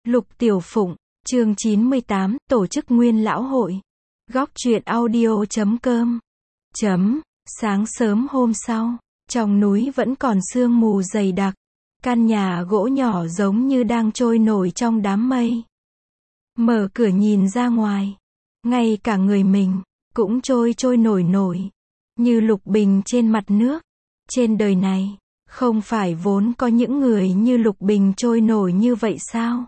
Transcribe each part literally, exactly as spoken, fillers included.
Lục Tiểu Phụng, chương chín mươi tám, tổ chức Nguyên Lão Hội. Góc truyện audio chấm com. Chấm, sáng sớm hôm sau, trong núi vẫn còn sương mù dày đặc. Căn nhà gỗ nhỏ giống như đang trôi nổi trong đám mây. Mở cửa nhìn ra ngoài, ngay cả người mình cũng trôi trôi nổi nổi, như lục bình trên mặt nước. Trên đời này, không phải vốn có những người như lục bình trôi nổi như vậy sao?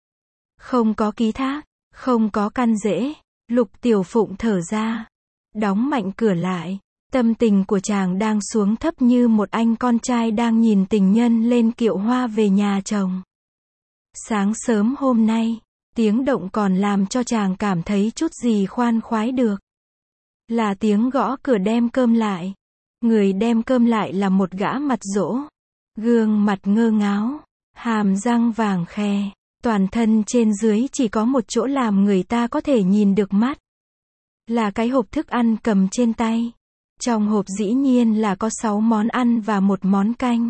Không có ký thác, không có căn rễ. Lục Tiểu Phụng thở ra, đóng mạnh cửa lại. Tâm tình của chàng đang xuống thấp như một anh con trai đang nhìn tình nhân lên kiệu hoa về nhà chồng. Sáng sớm hôm nay, tiếng động còn làm cho chàng cảm thấy chút gì khoan khoái được. Là tiếng gõ cửa đem cơm lại. Người đem cơm lại là một gã mặt dỗ, gương mặt ngơ ngáo, hàm răng vàng khè, toàn thân trên dưới chỉ có một chỗ làm người ta có thể nhìn được mắt. Là cái hộp thức ăn cầm trên tay. Trong hộp dĩ nhiên là có sáu món ăn và một món canh.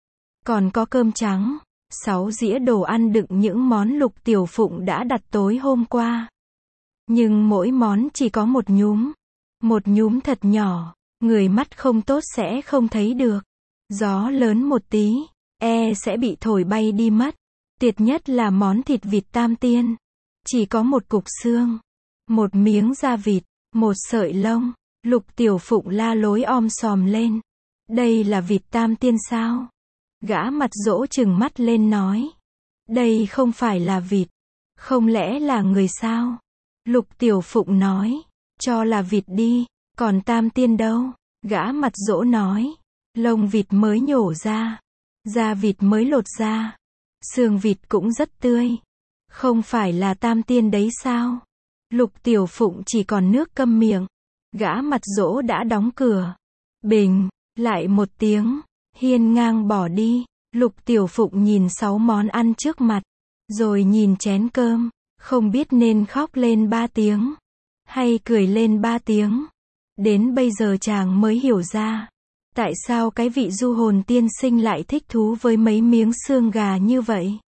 Còn có cơm trắng, sáu dĩa đồ ăn đựng những món Lục Tiểu Phụng đã đặt tối hôm qua. Nhưng mỗi món chỉ có một nhúm. Một nhúm thật nhỏ, người mắt không tốt sẽ không thấy được. Gió lớn một tí, e sẽ bị thổi bay đi mất. Tuyệt nhất là món thịt vịt tam tiên. Chỉ có một cục xương, một miếng da vịt, một sợi lông. Lục Tiểu Phụng la lối om sòm lên. Đây là vịt tam tiên sao? Gã mặt dỗ trừng mắt lên nói. Đây không phải là vịt. Không lẽ là người sao? Lục Tiểu Phụng nói. Cho là vịt đi, còn tam tiên đâu? Gã mặt dỗ nói. Lông vịt mới nhổ ra. Da vịt mới lột ra. Xương vịt cũng rất tươi. Không phải là tam tiên đấy sao? Lục Tiểu Phụng chỉ còn nước câm miệng. Gã mặt dỗ đã đóng cửa. Bình, lại một tiếng, hiên ngang bỏ đi. Lục Tiểu Phụng nhìn sáu món ăn trước mặt, rồi nhìn chén cơm, không biết nên khóc lên ba tiếng, hay cười lên ba tiếng. Đến bây giờ chàng mới hiểu ra, tại sao cái vị du hồn tiên sinh lại thích thú với mấy miếng xương gà như vậy.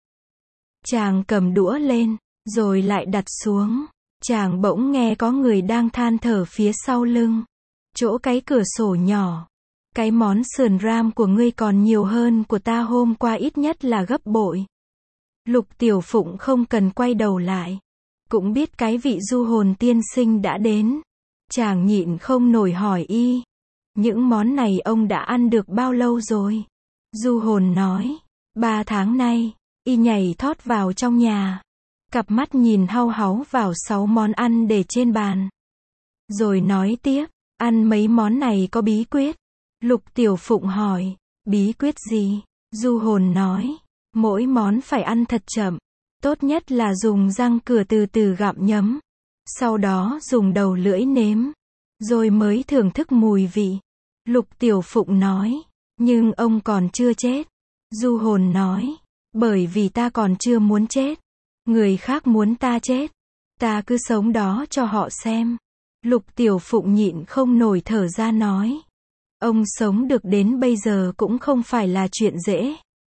Chàng cầm đũa lên, rồi lại đặt xuống. Chàng bỗng nghe có người đang than thở phía sau lưng. Chỗ cái cửa sổ nhỏ. Cái món sườn ram của ngươi còn nhiều hơn của ta hôm qua, ít nhất là gấp bội. Lục Tiểu Phụng không cần quay đầu lại. Cũng biết cái vị du hồn tiên sinh đã đến. Chàng nhịn không nổi hỏi y. Những món này ông đã ăn được bao lâu rồi? Du hồn nói. Ba tháng nay. Y nhảy thót vào trong nhà. Cặp mắt nhìn hau háu vào sáu món ăn để trên bàn. Rồi nói tiếp, ăn mấy món này có bí quyết? Lục Tiểu Phụng hỏi, bí quyết gì? Du hồn nói, mỗi món phải ăn thật chậm. Tốt nhất là dùng răng cửa từ từ gặm nhấm. Sau đó dùng đầu lưỡi nếm. Rồi mới thưởng thức mùi vị. Lục Tiểu Phụng nói, nhưng ông còn chưa chết. Du hồn nói, bởi vì ta còn chưa muốn chết. Người khác muốn ta chết, ta cứ sống đó cho họ xem. Lục Tiểu Phụng nhịn không nổi thở ra nói. Ông sống được đến bây giờ cũng không phải là chuyện dễ.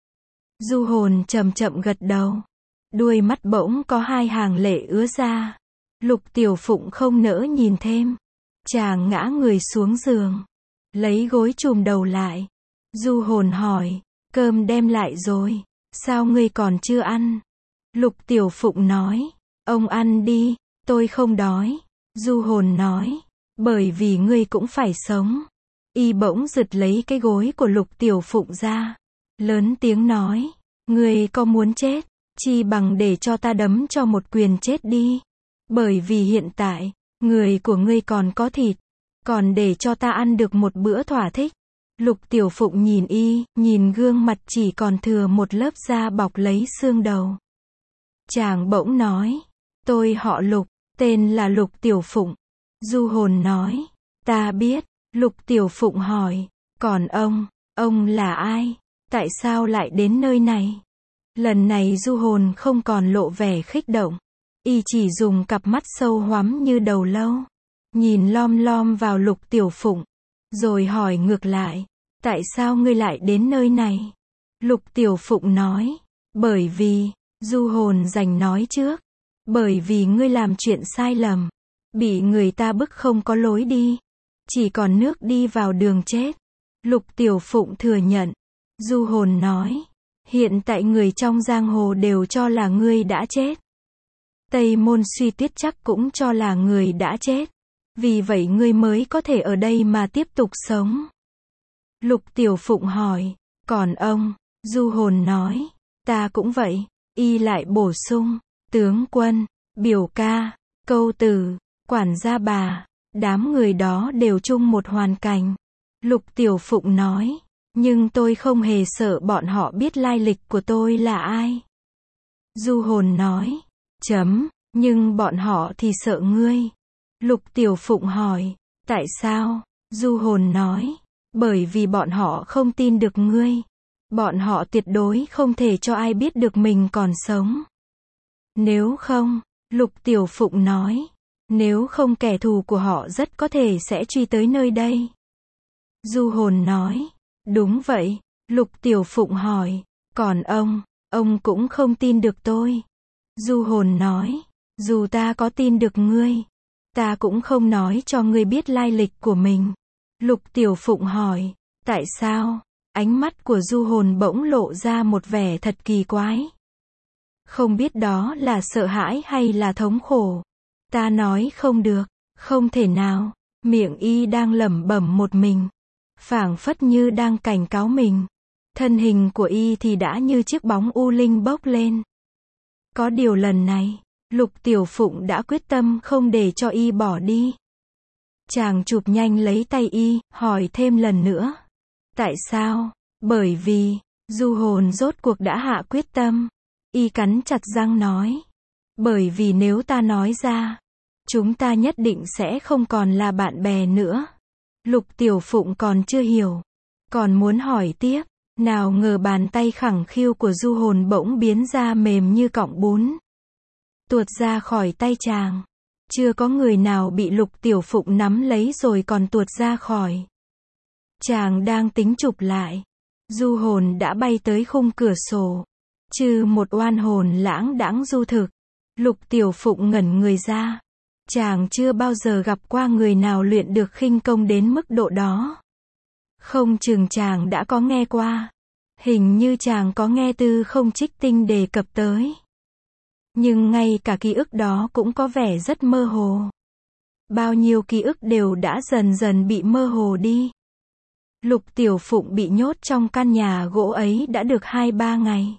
Du hồn chậm chậm gật đầu. Đuôi mắt bỗng có hai hàng lệ ứa ra. Lục Tiểu Phụng không nỡ nhìn thêm. Chàng ngã người xuống giường, lấy gối chùm đầu lại. Du hồn hỏi, cơm đem lại rồi, sao ngươi còn chưa ăn? Lục Tiểu Phụng nói, ông ăn đi, tôi không đói. Du hồn nói, bởi vì ngươi cũng phải sống. Y bỗng giật lấy cái gối của Lục Tiểu Phụng ra, lớn tiếng nói, ngươi có muốn chết, chi bằng để cho ta đấm cho một quyền chết đi. Bởi vì hiện tại, người của ngươi còn có thịt, còn để cho ta ăn được một bữa thỏa thích. Lục Tiểu Phụng nhìn y, nhìn gương mặt chỉ còn thừa một lớp da bọc lấy xương đầu. Chàng bỗng nói, tôi họ Lục, tên là Lục Tiểu Phụng. Du hồn nói, ta biết. Lục Tiểu Phụng hỏi, còn ông, ông là ai? Tại sao lại đến nơi này? Lần này du hồn không còn lộ vẻ khích động. Y chỉ dùng cặp mắt sâu hoắm như đầu lâu. Nhìn lom lom vào Lục Tiểu Phụng. Rồi hỏi ngược lại, tại sao ngươi lại đến nơi này? Lục Tiểu Phụng nói, bởi vì, Du hồn rành nói trước. Bởi vì ngươi làm chuyện sai lầm. Bị người ta bức không có lối đi. Chỉ còn nước đi vào đường chết. Lục Tiểu Phụng thừa nhận. Du hồn nói. Hiện tại người trong giang hồ đều cho là ngươi đã chết. Tây Môn Suy Tuyết chắc cũng cho là người đã chết. Vì vậy ngươi mới có thể ở đây mà tiếp tục sống. Lục Tiểu Phụng hỏi. Còn ông? Du hồn nói. Ta cũng vậy. Y lại bổ sung. Tướng quân, biểu ca, câu tử, quản gia bà, đám người đó đều chung một hoàn cảnh. Lục Tiểu Phụng nói. Nhưng tôi không hề sợ bọn họ biết lai lịch của tôi là ai. Du hồn nói. Chấm, nhưng bọn họ thì sợ ngươi. Lục Tiểu Phụng hỏi. Tại sao? Du hồn nói. Bởi vì bọn họ không tin được ngươi. Bọn họ tuyệt đối không thể cho ai biết được mình còn sống. Nếu không, Lục Tiểu Phụng nói. Nếu không kẻ thù của họ rất có thể sẽ truy tới nơi đây. Du hồn nói. Đúng vậy. Lục Tiểu Phụng hỏi. Còn ông, ông cũng không tin được tôi. Du hồn nói. Dù ta có tin được ngươi, ta cũng không nói cho ngươi biết lai lịch của mình. Lục Tiểu Phụng hỏi. Tại sao? Ánh mắt của du hồn bỗng lộ ra một vẻ thật kỳ quái. Không biết đó là sợ hãi hay là thống khổ. Ta nói không được, không thể nào. Miệng y đang lẩm bẩm một mình. Phảng phất như đang cảnh cáo mình. Thân hình của y thì đã như chiếc bóng u linh bốc lên. Có điều lần này, Lục Tiểu Phụng đã quyết tâm không để cho y bỏ đi. Chàng chụp nhanh lấy tay y, hỏi thêm lần nữa. Tại sao? Bởi vì, du hồn rốt cuộc đã hạ quyết tâm. Y cắn chặt răng nói. Bởi vì nếu ta nói ra, chúng ta nhất định sẽ không còn là bạn bè nữa. Lục Tiểu Phụng còn chưa hiểu. Còn muốn hỏi tiếp. Nào ngờ bàn tay khẳng khiu của du hồn bỗng biến ra mềm như cọng bún. Tuột ra khỏi tay chàng. Chưa có người nào bị Lục Tiểu Phụng nắm lấy rồi còn tuột ra khỏi. Chàng đang tính chụp lại. Du hồn đã bay tới khung cửa sổ. Trừ một oan hồn lãng đãng du thực. Lục Tiểu Phụng ngẩn người ra. Chàng chưa bao giờ gặp qua người nào luyện được khinh công đến mức độ đó. Không chừng chàng đã có nghe qua. Hình như chàng có nghe Tư Không Trích Tinh đề cập tới. Nhưng ngay cả ký ức đó cũng có vẻ rất mơ hồ. Bao nhiêu ký ức đều đã dần dần bị mơ hồ đi. Lục Tiểu Phụng bị nhốt trong căn nhà gỗ ấy đã được hai ba ngày.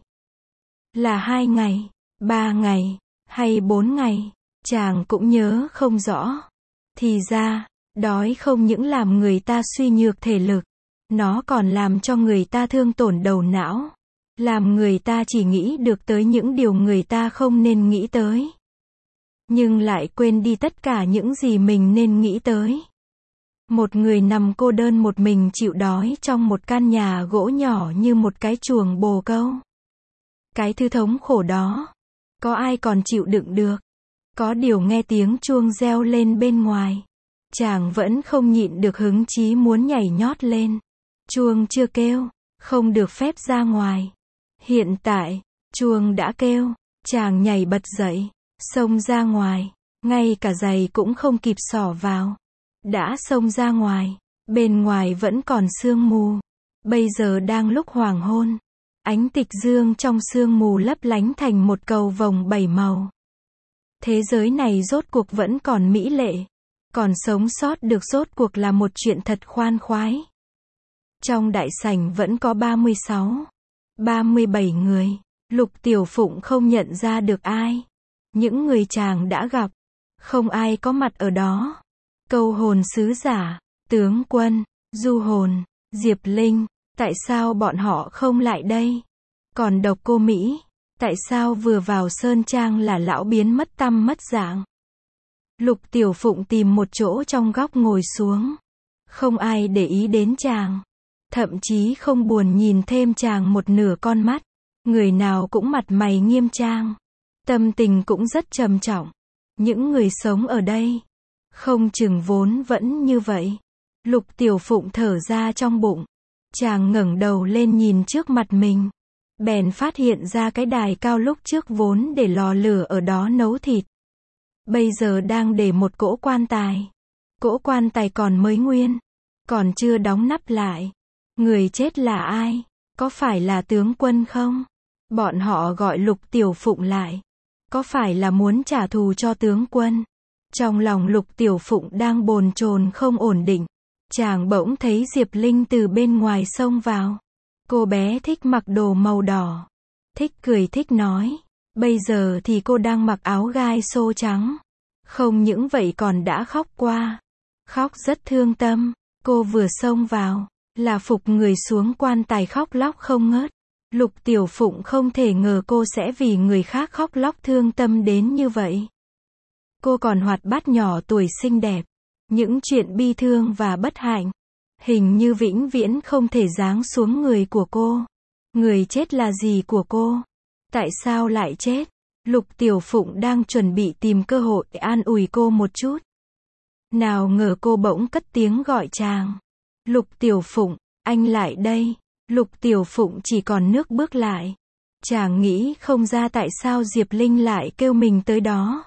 Là hai ngày, ba ngày, hay bốn ngày, chàng cũng nhớ không rõ. Thì ra, đói không những làm người ta suy nhược thể lực, nó còn làm cho người ta thương tổn đầu não. Làm người ta chỉ nghĩ được tới những điều người ta không nên nghĩ tới. Nhưng lại quên đi tất cả những gì mình nên nghĩ tới. Một người nằm cô đơn một mình chịu đói trong một căn nhà gỗ nhỏ như một cái chuồng bồ câu. Cái thứ thống khổ đó, có ai còn chịu đựng được? Có điều nghe tiếng chuông reo lên bên ngoài, chàng vẫn không nhịn được hứng chí muốn nhảy nhót lên. Chuông chưa kêu, không được phép ra ngoài. Hiện tại, chuông đã kêu, chàng nhảy bật dậy, xông ra ngoài, ngay cả giày cũng không kịp xỏ vào. Đã xông ra ngoài, bên ngoài vẫn còn sương mù. Bây giờ đang lúc hoàng hôn. Ánh tịch dương trong sương mù lấp lánh thành một cầu vồng bảy màu. Thế giới này rốt cuộc vẫn còn mỹ lệ. Còn sống sót được rốt cuộc là một chuyện thật khoan khoái. Trong đại sảnh vẫn có ba mươi sáu, ba mươi bảy người. Lục Tiểu Phụng không nhận ra được ai. Những người chàng đã gặp, không ai có mặt ở đó. Câu hồn sứ giả, tướng quân, du hồn, Diệp Linh, tại sao bọn họ không lại đây? Còn Độc Cô Mỹ, tại sao vừa vào sơn trang là lão biến mất tăm mất dạng? Lục Tiểu Phụng tìm một chỗ trong góc ngồi xuống. Không ai để ý đến chàng. Thậm chí không buồn nhìn thêm chàng một nửa con mắt. Người nào cũng mặt mày nghiêm trang. Tâm tình cũng rất trầm trọng. Những người sống ở đây, không chừng vốn vẫn như vậy. Lục Tiểu Phụng thở ra trong bụng. Chàng ngẩng đầu lên nhìn trước mặt mình. bèn phát hiện ra cái đài cao lúc trước vốn để lò lửa ở đó nấu thịt. Bây giờ đang để một cỗ quan tài. Cỗ quan tài còn mới nguyên, còn chưa đóng nắp lại. Người chết là ai? Có phải là tướng quân không? Bọn họ gọi Lục Tiểu Phụng lại. Có phải là muốn trả thù cho tướng quân? Trong lòng Lục Tiểu Phụng đang bồn chồn không ổn định. Chàng bỗng thấy Diệp Linh từ bên ngoài xông vào. Cô bé thích mặc đồ màu đỏ. Thích cười thích nói. Bây giờ thì cô đang mặc áo gai xô trắng. Không những vậy còn đã khóc qua. Khóc rất thương tâm. Cô vừa xông vào, là phục người xuống quan tài khóc lóc không ngớt. Lục Tiểu Phụng không thể ngờ cô sẽ vì người khác khóc lóc thương tâm đến như vậy. Cô còn hoạt bát nhỏ tuổi xinh đẹp. Những chuyện bi thương và bất hạnh, hình như vĩnh viễn không thể giáng xuống người của cô. Người chết là gì của cô? Tại sao lại chết? Lục Tiểu Phụng đang chuẩn bị tìm cơ hội để an ủi cô một chút. Nào ngờ cô bỗng cất tiếng gọi chàng. Lục Tiểu Phụng, anh lại đây. Lục Tiểu Phụng chỉ còn nước bước lại. Chàng nghĩ không ra tại sao Diệp Linh lại kêu mình tới đó.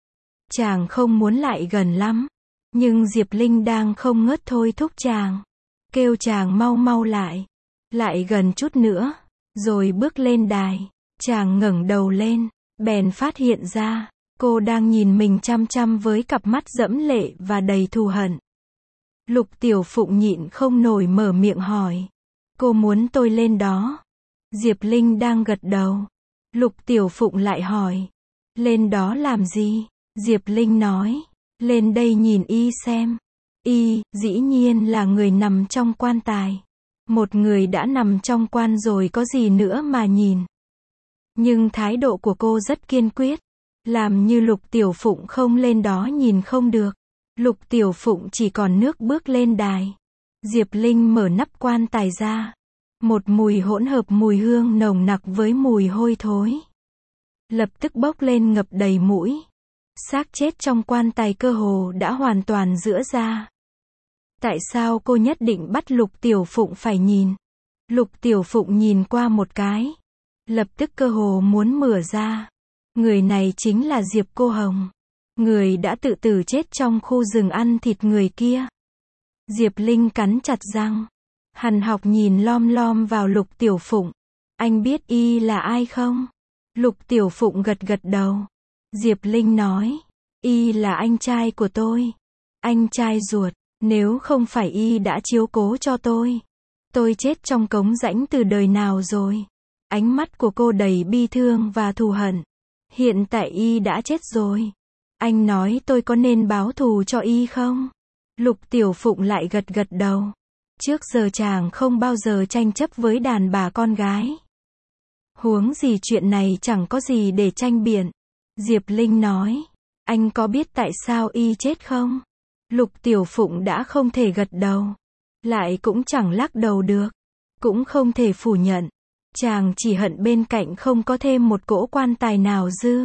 Chàng không muốn lại gần lắm. Nhưng Diệp Linh đang không ngớt thôi thúc chàng. Kêu chàng mau mau lại. Lại gần chút nữa. Rồi bước lên đài. Chàng ngẩng đầu lên. Bèn phát hiện ra. Cô đang nhìn mình chăm chăm với cặp mắt dẫm lệ và đầy thù hận. Lục Tiểu Phụng nhịn không nổi mở miệng hỏi. Cô muốn tôi lên đó? Diệp Linh đang gật đầu. Lục Tiểu Phụng lại hỏi. Lên đó làm gì? Diệp Linh nói. Lên đây nhìn y xem. Y, dĩ nhiên là người nằm trong quan tài. Một người đã nằm trong quan rồi có gì nữa mà nhìn. Nhưng thái độ của cô rất kiên quyết. Làm như Lục Tiểu Phụng không lên đó nhìn không được. Lục Tiểu Phụng chỉ còn nước bước lên đài. Diệp Linh mở nắp quan tài ra. Một mùi hỗn hợp mùi hương nồng nặc với mùi hôi thối. Lập tức bốc lên ngập đầy mũi. Xác chết trong quan tài cơ hồ đã hoàn toàn rữa ra. Tại sao cô nhất định bắt Lục Tiểu Phụng phải nhìn? Lục Tiểu Phụng nhìn qua một cái. Lập tức cơ hồ muốn mửa ra. Người này chính là Diệp Cô Hồng. Người đã tự tử chết trong khu rừng ăn thịt người kia. Diệp Linh cắn chặt răng. Hằn học nhìn lom lom vào Lục Tiểu Phụng. Anh biết y là ai không? Lục Tiểu Phụng gật gật đầu. Diệp Linh nói. Y là anh trai của tôi. Anh trai ruột. Nếu không phải y đã chiếu cố cho tôi. Tôi chết trong cống rãnh từ đời nào rồi. Ánh mắt của cô đầy bi thương và thù hận. Hiện tại y đã chết rồi. Anh nói tôi có nên báo thù cho y không? Lục Tiểu Phụng lại gật gật đầu. Trước giờ chàng không bao giờ tranh chấp với đàn bà con gái. Huống gì chuyện này chẳng có gì để tranh biện. Diệp Linh nói. Anh có biết tại sao y chết không? Lục Tiểu Phụng đã không thể gật đầu. Lại cũng chẳng lắc đầu được. Cũng không thể phủ nhận. Chàng chỉ hận bên cạnh không có thêm một cỗ quan tài nào dư.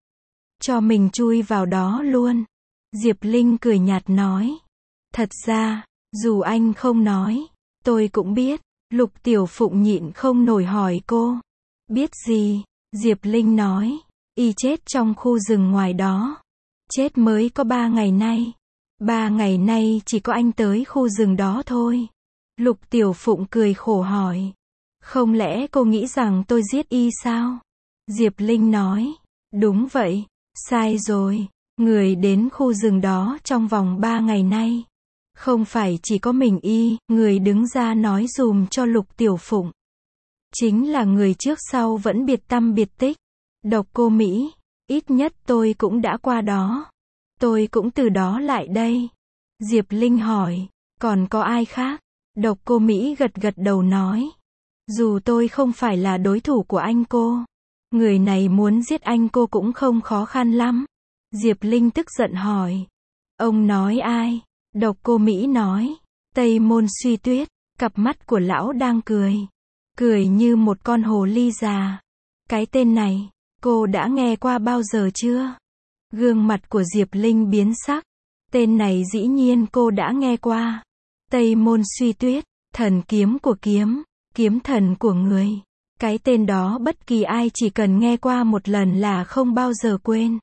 Cho mình chui vào đó luôn. Diệp Linh cười nhạt nói. Thật ra, dù anh không nói, tôi cũng biết. Lục Tiểu Phụng nhịn không nổi hỏi cô. Biết gì? Diệp Linh nói. Y chết trong khu rừng ngoài đó. Chết mới có ba ngày nay. Ba ngày nay chỉ có anh tới khu rừng đó thôi. Lục Tiểu Phụng cười khổ hỏi. Không lẽ cô nghĩ rằng tôi giết y sao? Diệp Linh nói. Đúng vậy. Sai rồi. Người đến khu rừng đó trong vòng ba ngày nay. Không phải chỉ có mình y, người đứng ra nói dùm cho Lục Tiểu Phụng. Chính là người trước sau vẫn biệt tăm biệt tích. Độc Cô Mỹ. Ít nhất tôi cũng đã qua đó. Tôi cũng từ đó lại đây. Diệp Linh hỏi. Còn có ai khác? Độc Cô Mỹ gật gật đầu nói. Dù tôi không phải là đối thủ của anh cô. Người này muốn giết anh cô cũng không khó khăn lắm. Diệp Linh tức giận hỏi. Ông nói ai? Độc Cô Mỹ nói. Tây Môn Suy Tuyết. Cặp mắt của lão đang cười. Cười như một con hồ ly già. Cái tên này, cô đã nghe qua bao giờ chưa? Gương mặt của Diệp Linh biến sắc. Tên này dĩ nhiên cô đã nghe qua. Tây Môn Suy Tuyết. Thần kiếm của kiếm. Kiếm thần của người. Cái tên đó bất kỳ ai chỉ cần nghe qua một lần là không bao giờ quên.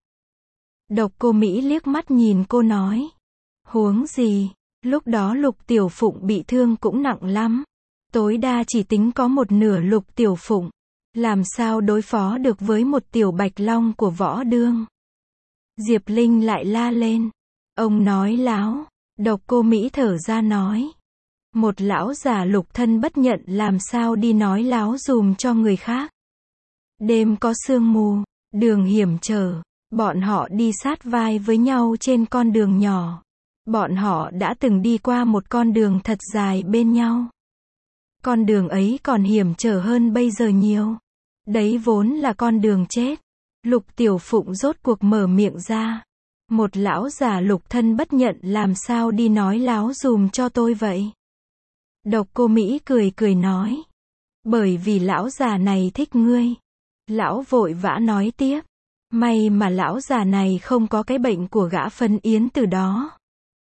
Độc Cô Mỹ liếc mắt nhìn cô nói. Huống gì, lúc đó Lục Tiểu Phụng bị thương cũng nặng lắm. Tối đa chỉ tính có một nửa Lục Tiểu Phụng. Làm sao đối phó được với một tiểu bạch long của Võ Đương. Diệp Linh lại la lên. Ông nói láo. Độc Cô Mỹ thở ra nói. Một lão già lục thân bất nhận làm sao đi nói láo dùm cho người khác. Đêm có sương mù, đường hiểm trở, bọn họ đi sát vai với nhau trên con đường nhỏ. Bọn họ đã từng đi qua một con đường thật dài bên nhau. Con đường ấy còn hiểm trở hơn bây giờ nhiều. Đấy vốn là con đường chết. Lục Tiểu Phụng rốt cuộc mở miệng ra. Một lão già lục thân bất nhận làm sao đi nói láo dùm cho tôi vậy? Độc Cô Mỹ cười cười nói. Bởi vì lão già này thích ngươi. Lão vội vã nói tiếp. May mà lão già này không có cái bệnh của gã Phân Yến từ đó.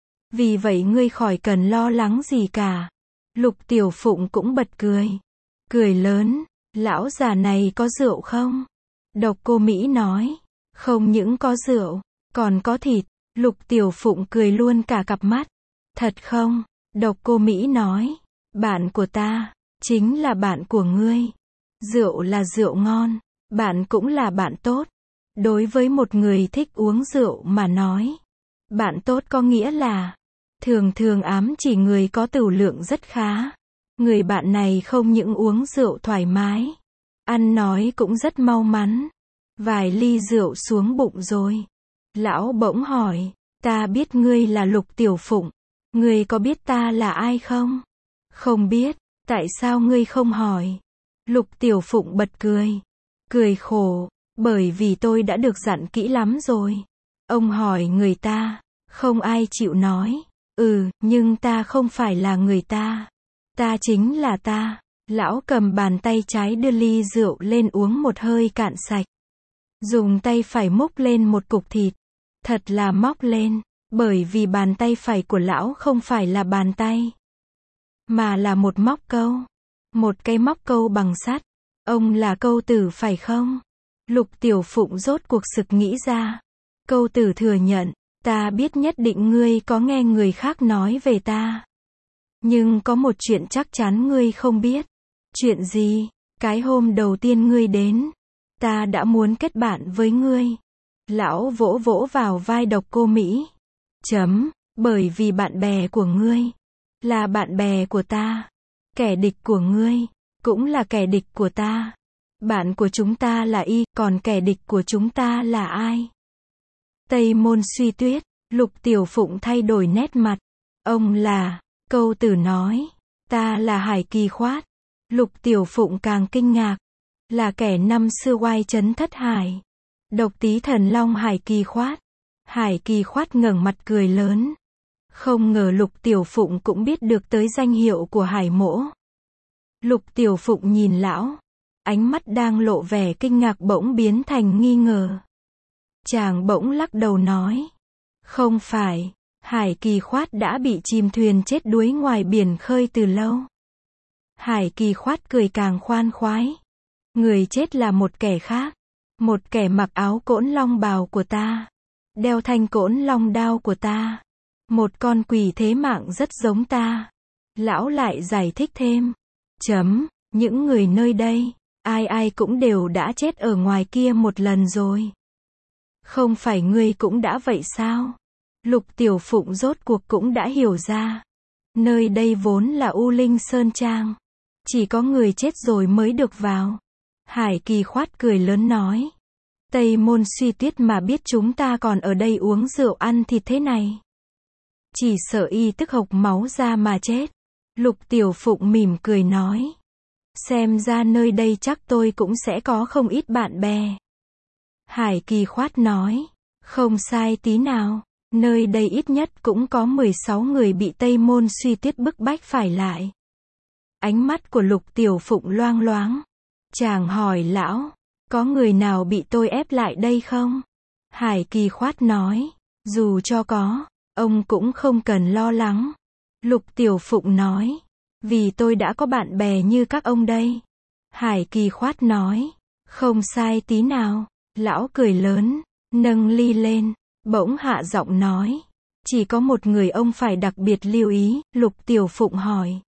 Vì vậy ngươi khỏi cần lo lắng gì cả. Lục Tiểu Phụng cũng bật cười. Cười lớn. Lão già này có rượu không? Độc Cô Mỹ nói. Không những có rượu, còn có thịt. Lục Tiểu Phụng cười luôn cả cặp mắt. Thật không? Độc Cô Mỹ nói. Bạn của ta, chính là bạn của ngươi. Rượu là rượu ngon, bạn cũng là bạn tốt. Đối với một người thích uống rượu mà nói, bạn tốt có nghĩa là thường thường ám chỉ người có tửu lượng rất khá. Người bạn này không những uống rượu thoải mái, ăn nói cũng rất mau mắn. Vài ly rượu xuống bụng rồi. Lão bỗng hỏi, ta biết ngươi là Lục Tiểu Phụng, ngươi có biết ta là ai không? Không biết, tại sao ngươi không hỏi? Lục Tiểu Phụng bật cười. Cười khổ, bởi vì tôi đã được dặn kỹ lắm rồi. Ông hỏi người ta, không ai chịu nói. Ừ, nhưng ta không phải là người ta. Ta chính là ta. Lão cầm bàn tay trái đưa ly rượu lên uống một hơi cạn sạch. Dùng tay phải múc lên một cục thịt. Thật là móc lên, bởi vì bàn tay phải của lão không phải là bàn tay, mà là một móc câu. Một cái móc câu bằng sắt. Ông là Câu Tử phải không? Lục Tiểu Phụng rốt cuộc sực nghĩ ra. Câu Tử thừa nhận, ta biết nhất định ngươi có nghe người khác nói về ta. Nhưng có một chuyện chắc chắn ngươi không biết. Chuyện gì? Cái hôm đầu tiên ngươi đến, ta đã muốn kết bạn với ngươi. Lão vỗ vỗ vào vai Độc Cô Mỹ. Chấm, bởi vì bạn bè của ngươi là bạn bè của ta. Kẻ địch của ngươi cũng là kẻ địch của ta. Bạn của chúng ta là Y, còn kẻ địch của chúng ta là ai? Tây Môn Suy Tuyết. Lục Tiểu Phụng thay đổi nét mặt. Ông là, Câu Tử nói, ta là Hải Kỳ Khoát. Lục Tiểu Phụng càng kinh ngạc. Là kẻ năm xưa oai trấn Thất Hải. Độc Tí Thần Long Hải Kỳ Khoát. Hải Kỳ Khoát ngẩng mặt cười lớn. Không ngờ Lục Tiểu Phụng cũng biết được tới danh hiệu của Hải Mỗ. Lục Tiểu Phụng nhìn lão, ánh mắt đang lộ vẻ kinh ngạc bỗng biến thành nghi ngờ. Chàng bỗng lắc đầu nói, không phải, Hải Kỳ Khoát đã bị chìm thuyền chết đuối ngoài biển khơi từ lâu. Hải Kỳ Khoát cười càng khoan khoái. Người chết là một kẻ khác, một kẻ mặc áo cỗn long bào của ta, đeo thanh cỗn long đao của ta, một con quỷ thế mạng rất giống ta. Lão lại giải thích thêm. Chấm, những người nơi đây, ai ai cũng đều đã chết ở ngoài kia một lần rồi. Không phải ngươi cũng đã vậy sao? Lục Tiểu Phụng rốt cuộc cũng đã hiểu ra. Nơi đây vốn là U Linh Sơn Trang. Chỉ có người chết rồi mới được vào. Hải Kỳ Khoát cười lớn nói. Tây Môn Suy Tuyết mà biết chúng ta còn ở đây uống rượu ăn thịt thế này, chỉ sợ y tức hộc máu ra mà chết. Lục Tiểu Phụng mỉm cười nói. Xem ra nơi đây chắc tôi cũng sẽ có không ít bạn bè. Hải Kỳ Khoát nói. Không sai tí nào. Nơi đây ít nhất cũng có mười sáu người bị Tây Môn Suy Tuyết bức bách phải lại. Ánh mắt của Lục Tiểu Phụng loang loáng. Chàng hỏi lão, có người nào bị tôi ép lại đây không? Hải Kỳ Khoát nói, dù cho có, ông cũng không cần lo lắng. Lục Tiểu Phụng nói, vì tôi đã có bạn bè như các ông đây. Hải Kỳ khoát nói. Không sai tí nào. Lão cười lớn, nâng ly lên, bỗng hạ giọng nói. Chỉ có một người ông phải đặc biệt lưu ý, Lục Tiểu Phụng hỏi.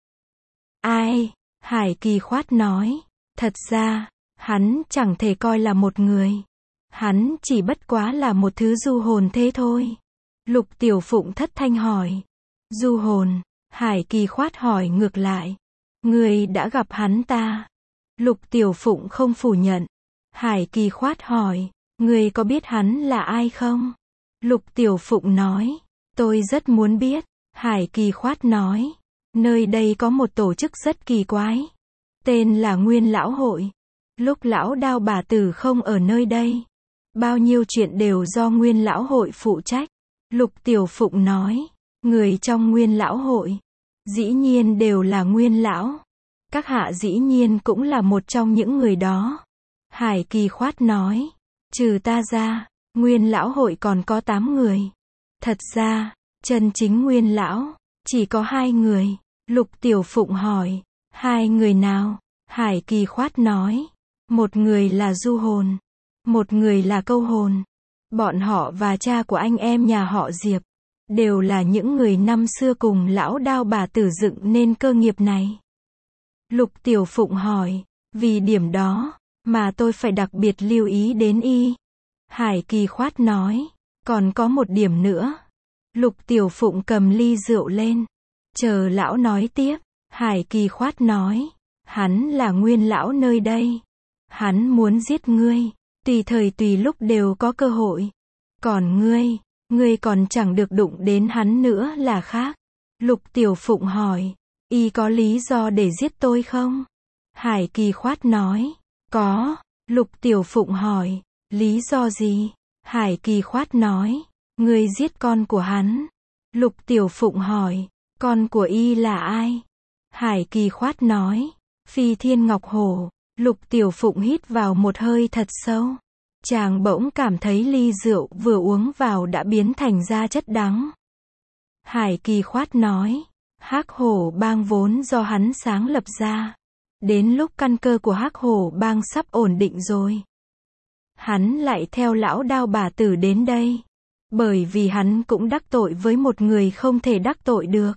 Ai? Hải Kỳ khoát nói. Thật ra, hắn chẳng thể coi là một người. Hắn chỉ bất quá là một thứ du hồn thế thôi. Lục Tiểu Phụng thất thanh hỏi. Du hồn? Hải Kỳ khoát hỏi ngược lại. Người đã gặp hắn ta? Lục Tiểu Phụng không phủ nhận. Hải Kỳ khoát hỏi. Người có biết hắn là ai không? Lục Tiểu Phụng nói. Tôi rất muốn biết. Hải Kỳ khoát nói. Nơi đây có một tổ chức rất kỳ quái. Tên là Nguyên Lão Hội. Lúc lão Đao bà tử không ở nơi đây, bao nhiêu chuyện đều do Nguyên Lão Hội phụ trách. Lục Tiểu Phụng nói. Người trong Nguyên Lão Hội dĩ nhiên đều là Nguyên Lão. Các hạ dĩ nhiên cũng là một trong những người đó. Hải Kỳ khoát nói. Trừ ta ra, Nguyên Lão Hội còn có tám người. Thật ra, chân chính Nguyên Lão chỉ có hai người. Lục Tiểu Phụng hỏi. Hai người nào? Hải Kỳ khoát nói. Một người là du hồn, một người là câu hồn. Bọn họ và cha của anh em nhà họ Diệp đều là những người năm xưa cùng lão Đao bà tử dựng nên cơ nghiệp này. Lục Tiểu Phụng hỏi. Vì điểm đó mà tôi phải đặc biệt lưu ý đến y. Hải Kỳ khoát nói. Còn có một điểm nữa. Lục Tiểu Phụng cầm ly rượu lên. Chờ lão nói tiếp. Hải Kỳ khoát nói. Hắn là Nguyên Lão nơi đây. Hắn muốn giết ngươi. Tùy thời tùy lúc đều có cơ hội. Còn ngươi, ngươi còn chẳng được đụng đến hắn nữa là khác. Lục Tiểu Phụng hỏi. Y có lý do để giết tôi không? Hải Kỳ khoát nói. Có. Lục Tiểu Phụng hỏi. Lý do gì? Hải Kỳ khoát nói. Ngươi giết con của hắn. Lục Tiểu Phụng hỏi. Con của y là ai? Hải Kỳ khoát nói. Phi Thiên Ngọc Hổ. Lục Tiểu Phụng hít vào một hơi thật sâu. Chàng bỗng cảm thấy ly rượu vừa uống vào đã biến thành ra chất đắng. Hải Kỳ khoát nói. Hắc Hổ Bang vốn do hắn sáng lập ra. Đến lúc căn cơ của Hắc Hổ Bang sắp ổn định rồi, hắn lại theo lão Đao bà tử đến đây. Bởi vì hắn cũng đắc tội với một người không thể đắc tội được.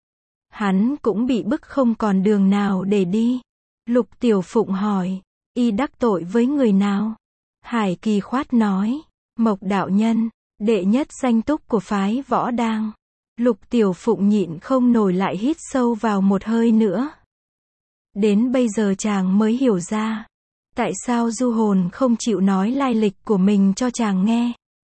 Hắn cũng bị bức không còn đường nào để đi. Lục Tiểu Phụng hỏi. Y đắc tội với người nào? Hải Kỳ khoát nói. Mộc đạo nhân, đệ nhất danh túc của phái Võ Đang. Lục Tiểu Phụng nhịn không nổi lại hít sâu vào một hơi nữa. Đến bây giờ chàng mới hiểu ra. Tại sao du hồn không chịu nói lai lịch của mình cho chàng nghe.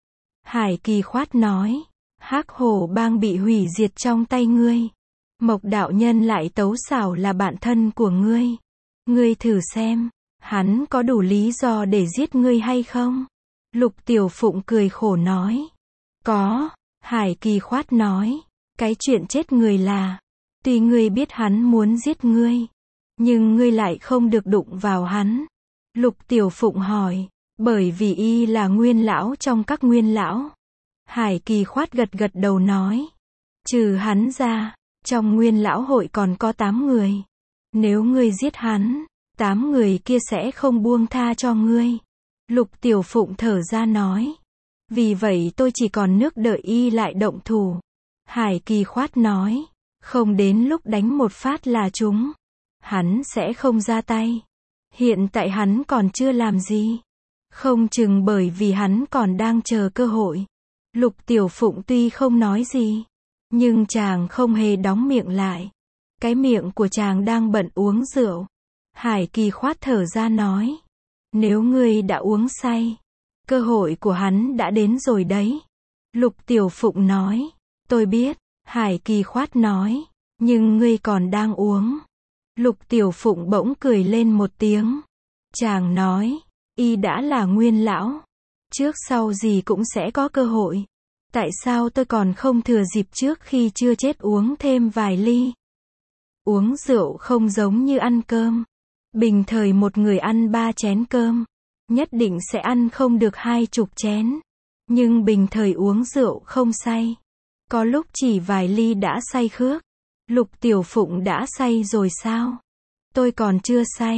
Hải Kỳ khoát nói. Hắc Hổ Bang bị hủy diệt trong tay ngươi. Mộc đạo nhân lại tấu xảo là bạn thân của ngươi. Ngươi thử xem, hắn có đủ lý do để giết ngươi hay không? Lục Tiểu Phụng cười khổ nói. Có. Hải Kỳ khoát nói. Cái chuyện chết người là, tuy ngươi biết hắn muốn giết ngươi, nhưng ngươi lại không được đụng vào hắn. Lục Tiểu Phụng hỏi. Bởi vì y là Nguyên Lão trong các Nguyên Lão. Hải Kỳ khoát gật gật đầu nói. Trừ hắn ra, trong Nguyên Lão Hội còn có tám người. Nếu ngươi giết hắn, tám người kia sẽ không buông tha cho ngươi. Lục Tiểu Phụng thở ra nói. Vì vậy tôi chỉ còn nước đợi y lại động thủ. Hải Kỳ khoát nói. Không đến lúc đánh một phát là chúng, hắn sẽ không ra tay. Hiện tại hắn còn chưa làm gì. Không chừng bởi vì hắn còn đang chờ cơ hội. Lục Tiểu Phụng tuy không nói gì, nhưng chàng không hề đóng miệng lại. Cái miệng của chàng đang bận uống rượu. Hải Kỳ khoát thở ra nói. Nếu ngươi đã uống say, cơ hội của hắn đã đến rồi đấy. Lục Tiểu Phụng nói. Tôi biết. Hải Kỳ khoát nói. Nhưng ngươi còn đang uống. Lục Tiểu Phụng bỗng cười lên một tiếng. Chàng nói. Y đã là Nguyên Lão, trước sau gì cũng sẽ có cơ hội. Tại sao tôi còn không thừa dịp trước khi chưa chết uống thêm vài ly? Uống rượu không giống như ăn cơm. Bình thời một người ăn ba chén cơm, nhất định sẽ ăn không được hai chục chén. Nhưng bình thời uống rượu không say, có lúc chỉ vài ly đã say khước. Lục Tiểu Phụng đã say rồi sao? Tôi còn chưa say.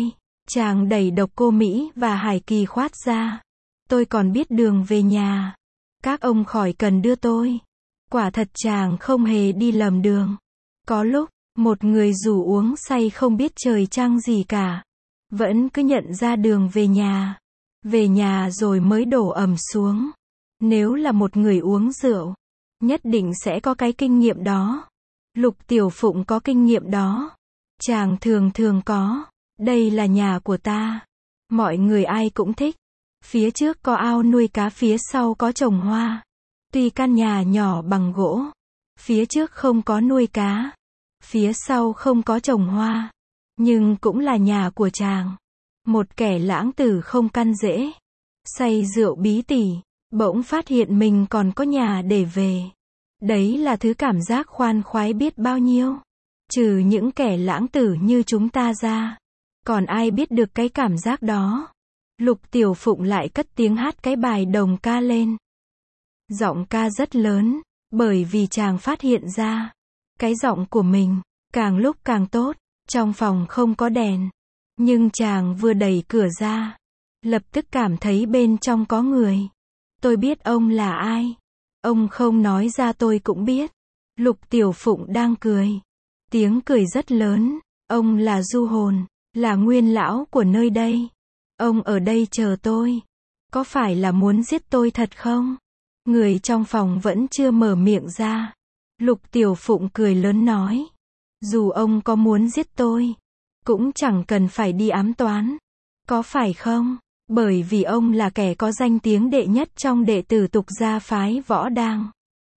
Chàng đẩy Độc Cô Mỹ và Hải Kỳ Khoát ra. Tôi còn biết đường về nhà. Các ông khỏi cần đưa tôi. Quả thật chàng không hề đi lầm đường. Có lúc, một người dù uống say không biết trời trăng gì cả, vẫn cứ nhận ra đường về nhà. Về nhà rồi mới đổ ầm xuống. Nếu là một người uống rượu, nhất định sẽ có cái kinh nghiệm đó. Lục Tiểu Phụng có kinh nghiệm đó. Chàng thường thường có. Đây là nhà của ta. Mọi người ai cũng thích. Phía trước có ao nuôi cá, phía sau có trồng hoa. Tuy căn nhà nhỏ bằng gỗ, phía trước không có nuôi cá, phía sau không có trồng hoa, nhưng cũng là nhà của chàng. Một kẻ lãng tử không căn rễ, say rượu bí tỉ, bỗng phát hiện mình còn có nhà để về. Đấy là thứ cảm giác khoan khoái biết bao nhiêu. Trừ những kẻ lãng tử như chúng ta ra, còn ai biết được cái cảm giác đó. Lục Tiểu Phụng lại cất tiếng hát cái bài đồng ca lên. Giọng ca rất lớn, bởi vì chàng phát hiện ra, cái giọng của mình, càng lúc càng tốt. Trong phòng không có đèn, nhưng chàng vừa đẩy cửa ra, lập tức cảm thấy bên trong có người. Tôi biết ông là ai. Ông không nói ra tôi cũng biết. Lục Tiểu Phụng đang cười. Tiếng cười rất lớn. Ông là du hồn, là nguyên lão của nơi đây. Ông ở đây chờ tôi. Có phải là muốn giết tôi thật không? Người trong phòng vẫn chưa mở miệng ra. Lục Tiểu Phụng cười lớn nói. Dù ông có muốn giết tôi, cũng chẳng cần phải đi ám toán. Có phải không? Bởi vì ông là kẻ có danh tiếng đệ nhất trong đệ tử tục gia phái Võ Đang.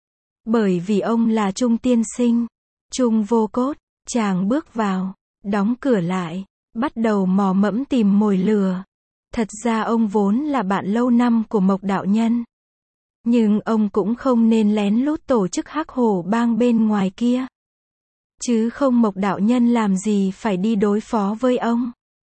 Bởi vì ông là Trung tiên sinh, Trung vô cốt. Chàng bước vào, đóng cửa lại, bắt đầu mò mẫm tìm mồi lửa. Thật ra ông vốn là bạn lâu năm của Mộc đạo nhân. Nhưng ông cũng không nên lén lút tổ chức hắc hổ bang bên ngoài kia. Chứ không Mộc đạo nhân làm gì phải đi đối phó với ông.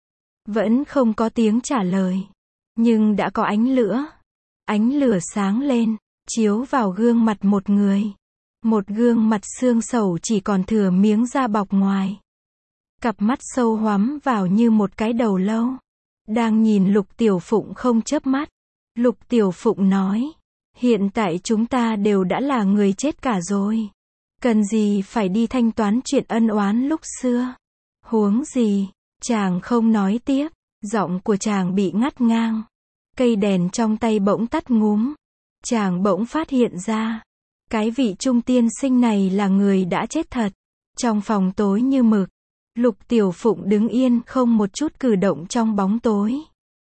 Vẫn không có tiếng trả lời. Nhưng đã có ánh lửa. Ánh lửa sáng lên, chiếu vào gương mặt một người. Một gương mặt xương sầu chỉ còn thừa miếng da bọc ngoài. Cặp mắt sâu hoắm vào như một cái đầu lâu. Đang nhìn Lục Tiểu Phụng không chớp mắt. Lục Tiểu Phụng nói. Hiện tại chúng ta đều đã là người chết cả rồi. Cần gì phải đi thanh toán chuyện ân oán lúc xưa. Huống gì. Chàng không nói tiếp. Giọng của chàng bị ngắt ngang. Cây đèn trong tay bỗng tắt ngúm. Chàng bỗng phát hiện ra. Cái vị trung tiên sinh này là người đã chết thật. Trong phòng tối như mực. Lục Tiểu Phụng đứng yên không một chút cử động trong bóng tối.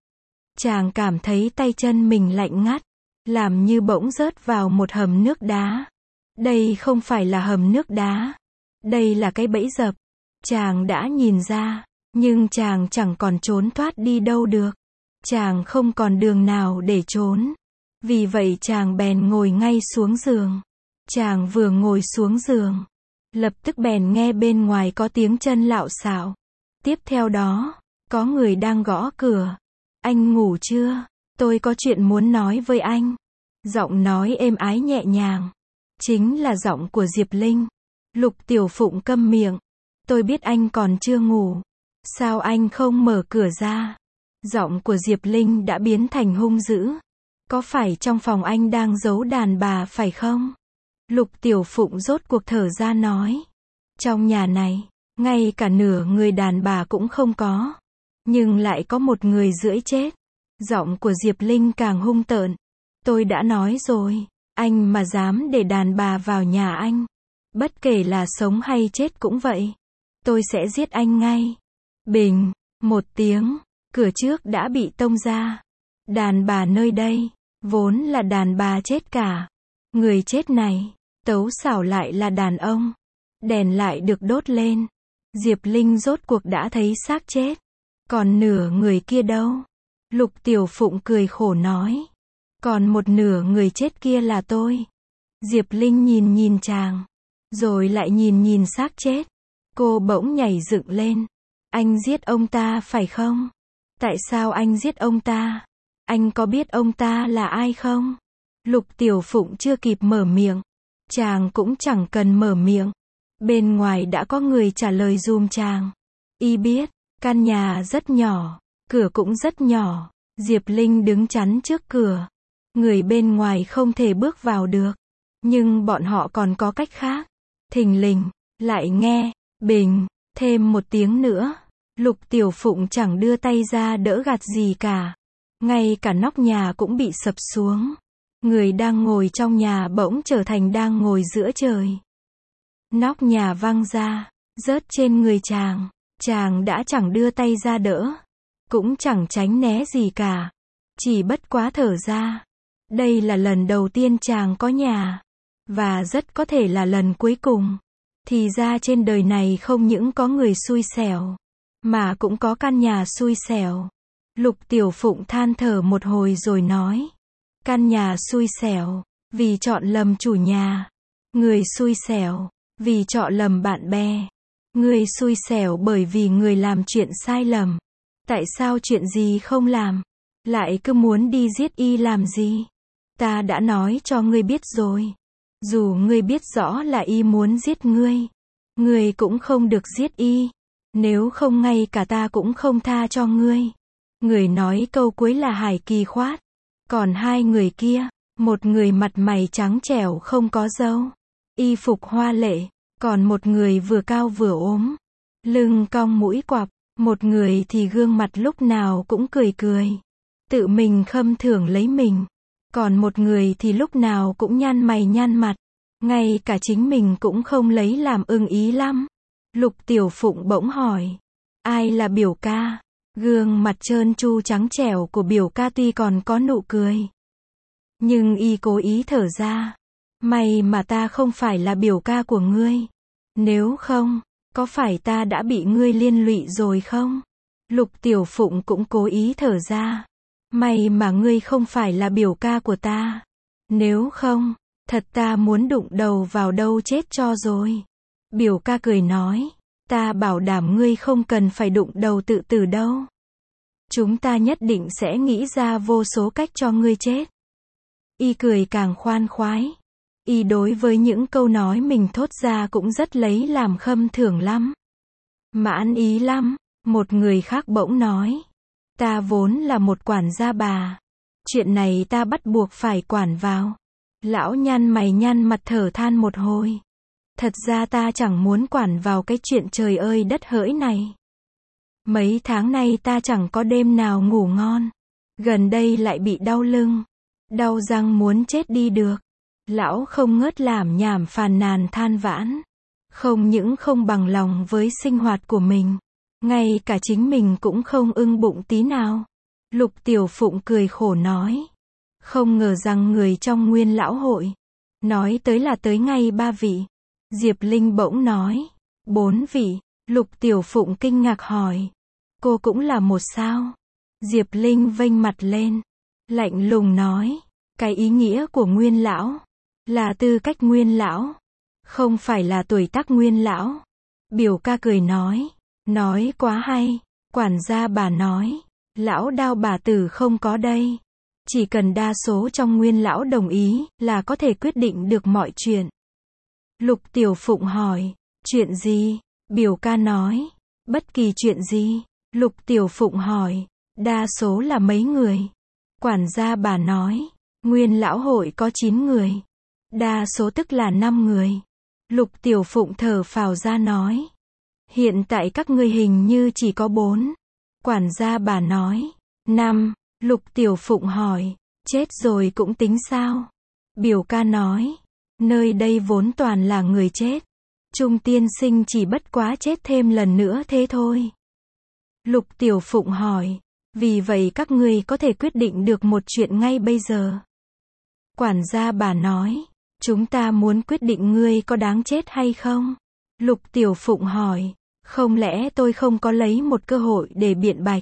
Chàng cảm thấy tay chân mình lạnh ngắt. Làm như bỗng rớt vào một hầm nước đá. Đây không phải là hầm nước đá. Đây là cái bẫy dập. Chàng đã nhìn ra. Nhưng chàng chẳng còn trốn thoát đi đâu được. Chàng không còn đường nào để trốn. Vì vậy chàng bèn ngồi ngay xuống giường. Chàng vừa ngồi xuống giường, lập tức bèn nghe bên ngoài có tiếng chân lạo xạo. Tiếp theo đó, có người đang gõ cửa. Anh ngủ chưa? Tôi có chuyện muốn nói với anh. Giọng nói êm ái nhẹ nhàng. Chính là giọng của Diệp Linh. Lục Tiểu Phụng câm miệng. Tôi biết anh còn chưa ngủ. Sao anh không mở cửa ra? Giọng của Diệp Linh đã biến thành hung dữ. Có phải trong phòng anh đang giấu đàn bà phải không? Lục Tiểu Phụng rốt cuộc thở ra nói. Trong nhà này, ngay cả nửa người đàn bà cũng không có. Nhưng lại có một người rưỡi chết. Giọng của Diệp Linh càng hung tợn. Tôi đã nói rồi, anh mà dám để đàn bà vào nhà anh, bất kể là sống hay chết cũng vậy, tôi sẽ giết anh ngay. Bình, một tiếng, cửa trước đã bị tông ra. Đàn bà nơi đây, vốn là đàn bà chết cả. Người chết này, tấu xảo lại là đàn ông. Đèn lại được đốt lên. Diệp Linh rốt cuộc đã thấy xác chết. Còn nửa người kia đâu? Lục Tiểu Phụng cười khổ nói. Còn một nửa người chết kia là tôi. Diệp Linh nhìn nhìn chàng. Rồi lại nhìn nhìn xác chết. Cô bỗng nhảy dựng lên. Anh giết ông ta phải không? Tại sao anh giết ông ta? Anh có biết ông ta là ai không? Lục Tiểu Phụng chưa kịp mở miệng. Chàng cũng chẳng cần mở miệng. Bên ngoài đã có người trả lời giùm chàng. Y biết, Căn nhà rất nhỏ, cửa cũng rất nhỏ. Diệp Linh đứng chắn trước cửa. Người bên ngoài không thể bước vào được. Nhưng bọn họ còn có cách khác. Thình lình, lại nghe, bình, thêm một tiếng nữa. Lục Tiểu Phụng chẳng đưa tay ra đỡ gạt gì cả. Ngay cả nóc nhà cũng bị sập xuống. Người đang ngồi trong nhà bỗng trở thành đang ngồi giữa trời. Nóc nhà văng ra, rớt trên người chàng. Chàng đã chẳng đưa tay ra đỡ. Cũng chẳng tránh né gì cả. Chỉ bất quá thở ra. Đây là lần đầu tiên chàng có nhà. Và rất có thể là lần cuối cùng. Thì ra trên đời này không những có người xui xẻo. Mà cũng có căn nhà xui xẻo. Lục Tiểu Phụng than thở một hồi rồi nói. Căn nhà xui xẻo. Vì chọn lầm chủ nhà. Người xui xẻo. Vì chọn lầm bạn bè. Người xui xẻo bởi vì người làm chuyện sai lầm. Tại sao chuyện gì không làm? Lại cứ muốn đi giết y làm gì? Ta đã nói cho ngươi biết rồi. Dù ngươi biết rõ là y muốn giết ngươi. Ngươi cũng không được giết y. Nếu không ngay cả ta cũng không tha cho ngươi. Người nói câu cuối là Hải Kỳ Khoát. Còn hai người kia, một người mặt mày trắng trẻo không có râu. Y phục hoa lệ. Còn một người vừa cao vừa ốm. Lưng cong mũi quặp. Một người thì gương mặt lúc nào cũng cười cười. Tự mình khâm thưởng lấy mình. Còn một người thì lúc nào cũng nhăn mày nhăn mặt. Ngay cả chính mình cũng không lấy làm ưng ý lắm. Lục Tiểu Phụng bỗng hỏi. Ai là biểu ca? Gương mặt trơn tru trắng trẻo của biểu ca tuy còn có nụ cười. Nhưng y cố ý thở ra. May mà ta không phải là biểu ca của ngươi. Nếu không, có phải ta đã bị ngươi liên lụy rồi không? Lục Tiểu Phụng cũng cố ý thở ra. May mà ngươi không phải là biểu ca của ta. Nếu không, thật ta muốn đụng đầu vào đâu chết cho rồi. Biểu ca cười nói. Ta bảo đảm ngươi không cần phải đụng đầu tự tử đâu. Chúng ta nhất định sẽ nghĩ ra vô số cách cho ngươi chết. Y cười càng khoan khoái. Y đối với những câu nói mình thốt ra cũng rất lấy làm khâm thưởng lắm. Mãn ý lắm. Một người khác bỗng nói. Ta vốn là một quản gia bà. Chuyện này ta bắt buộc phải quản vào. Lão nhăn mày nhăn mặt thở than một hồi. Thật ra ta chẳng muốn quản vào cái chuyện trời ơi đất hỡi này. Mấy tháng nay ta chẳng có đêm nào ngủ ngon. Gần đây lại bị đau lưng. Đau răng muốn chết đi được. Lão không ngớt làm nhảm phàn nàn than vãn. Không những không bằng lòng với sinh hoạt của mình. Ngay cả chính mình cũng không ưng bụng tí nào. Lục Tiểu Phụng cười khổ nói. Không ngờ rằng người trong Nguyên Lão Hội. Nói tới là tới ngay ba vị. Diệp Linh bỗng nói. Bốn vị. Lục Tiểu Phụng kinh ngạc hỏi. Cô cũng là một sao? Diệp Linh vênh mặt lên. Lạnh lùng nói. Cái ý nghĩa của Nguyên Lão. Là tư cách Nguyên Lão. Không phải là tuổi tác Nguyên Lão. Biểu ca cười nói. Nói quá hay. Quản gia bà nói. Lão Đao bà tử không có đây. Chỉ cần đa số trong Nguyên Lão đồng ý là có thể quyết định được mọi chuyện. Lục Tiểu Phụng hỏi. Chuyện gì? Biểu ca nói. Bất kỳ chuyện gì? Lục Tiểu Phụng hỏi. Đa số là mấy người? Quản gia bà nói. Nguyên Lão Hội có chín người. Đa số tức là năm người. Lục Tiểu Phụng thở phào ra nói. Hiện tại các ngươi hình như chỉ có bốn. Quản gia bà nói. Năm. Lục Tiểu Phụng hỏi. Chết rồi cũng tính sao? Biểu ca nói. Nơi đây vốn toàn là người chết. Trung tiên sinh chỉ bất quá chết thêm lần nữa thế thôi. Lục Tiểu Phụng hỏi. Vì vậy các ngươi có thể quyết định được một chuyện ngay bây giờ. Quản gia bà nói. Chúng ta muốn quyết định ngươi có đáng chết hay không? Lục Tiểu Phụng hỏi. Không lẽ tôi không có lấy một cơ hội để biện bạch?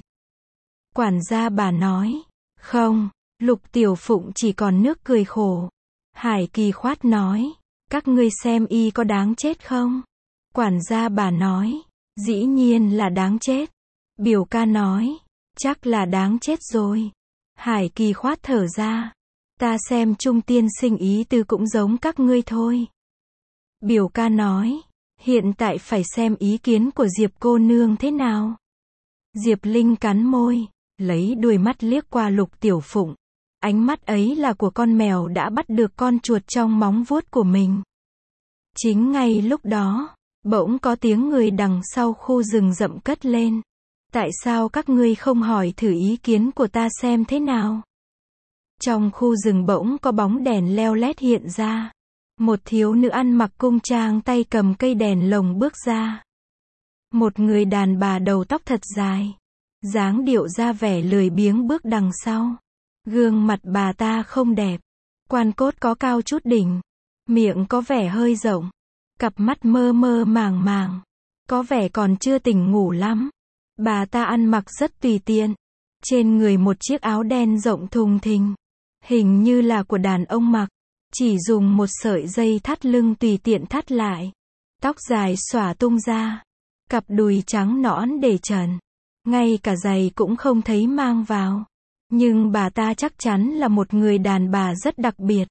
Quản gia bà nói. Không. Lục Tiểu Phụng chỉ còn nước cười khổ. Hải Kỳ Khoát nói. Các ngươi xem y có đáng chết không? Quản gia bà nói. Dĩ nhiên là đáng chết. Biểu ca nói. Chắc là đáng chết rồi. Hải Kỳ Khoát thở ra. Ta xem Trung tiên sinh ý tư cũng giống các ngươi thôi. Biểu ca nói. Hiện tại phải xem ý kiến của Diệp cô nương thế nào. Diệp Linh cắn môi, lấy đuôi mắt liếc qua Lục Tiểu Phụng. Ánh mắt ấy là của con mèo đã bắt được con chuột trong móng vuốt của mình. Chính ngay lúc đó, bỗng có tiếng người đằng sau khu rừng rậm cất lên. Tại sao các ngươi không hỏi thử ý kiến của ta xem thế nào? Trong khu rừng bỗng có bóng đèn leo lét hiện ra. Một thiếu nữ ăn mặc cung trang tay cầm cây đèn lồng bước ra. Một người đàn bà đầu tóc thật dài, dáng điệu ra vẻ lười biếng bước đằng sau. Gương mặt bà ta không đẹp, quan cốt có cao chút đỉnh, miệng có vẻ hơi rộng, cặp mắt mơ mơ màng màng, có vẻ còn chưa tỉnh ngủ lắm. Bà ta ăn mặc rất tùy tiện, trên người một chiếc áo đen rộng thùng thình, hình như là của đàn ông mặc, chỉ dùng một sợi dây thắt lưng tùy tiện thắt lại. Tóc dài xõa tung ra, cặp đùi trắng nõn để trần, ngay cả giày cũng không thấy mang vào. Nhưng bà ta chắc chắn là một người đàn bà rất đặc biệt.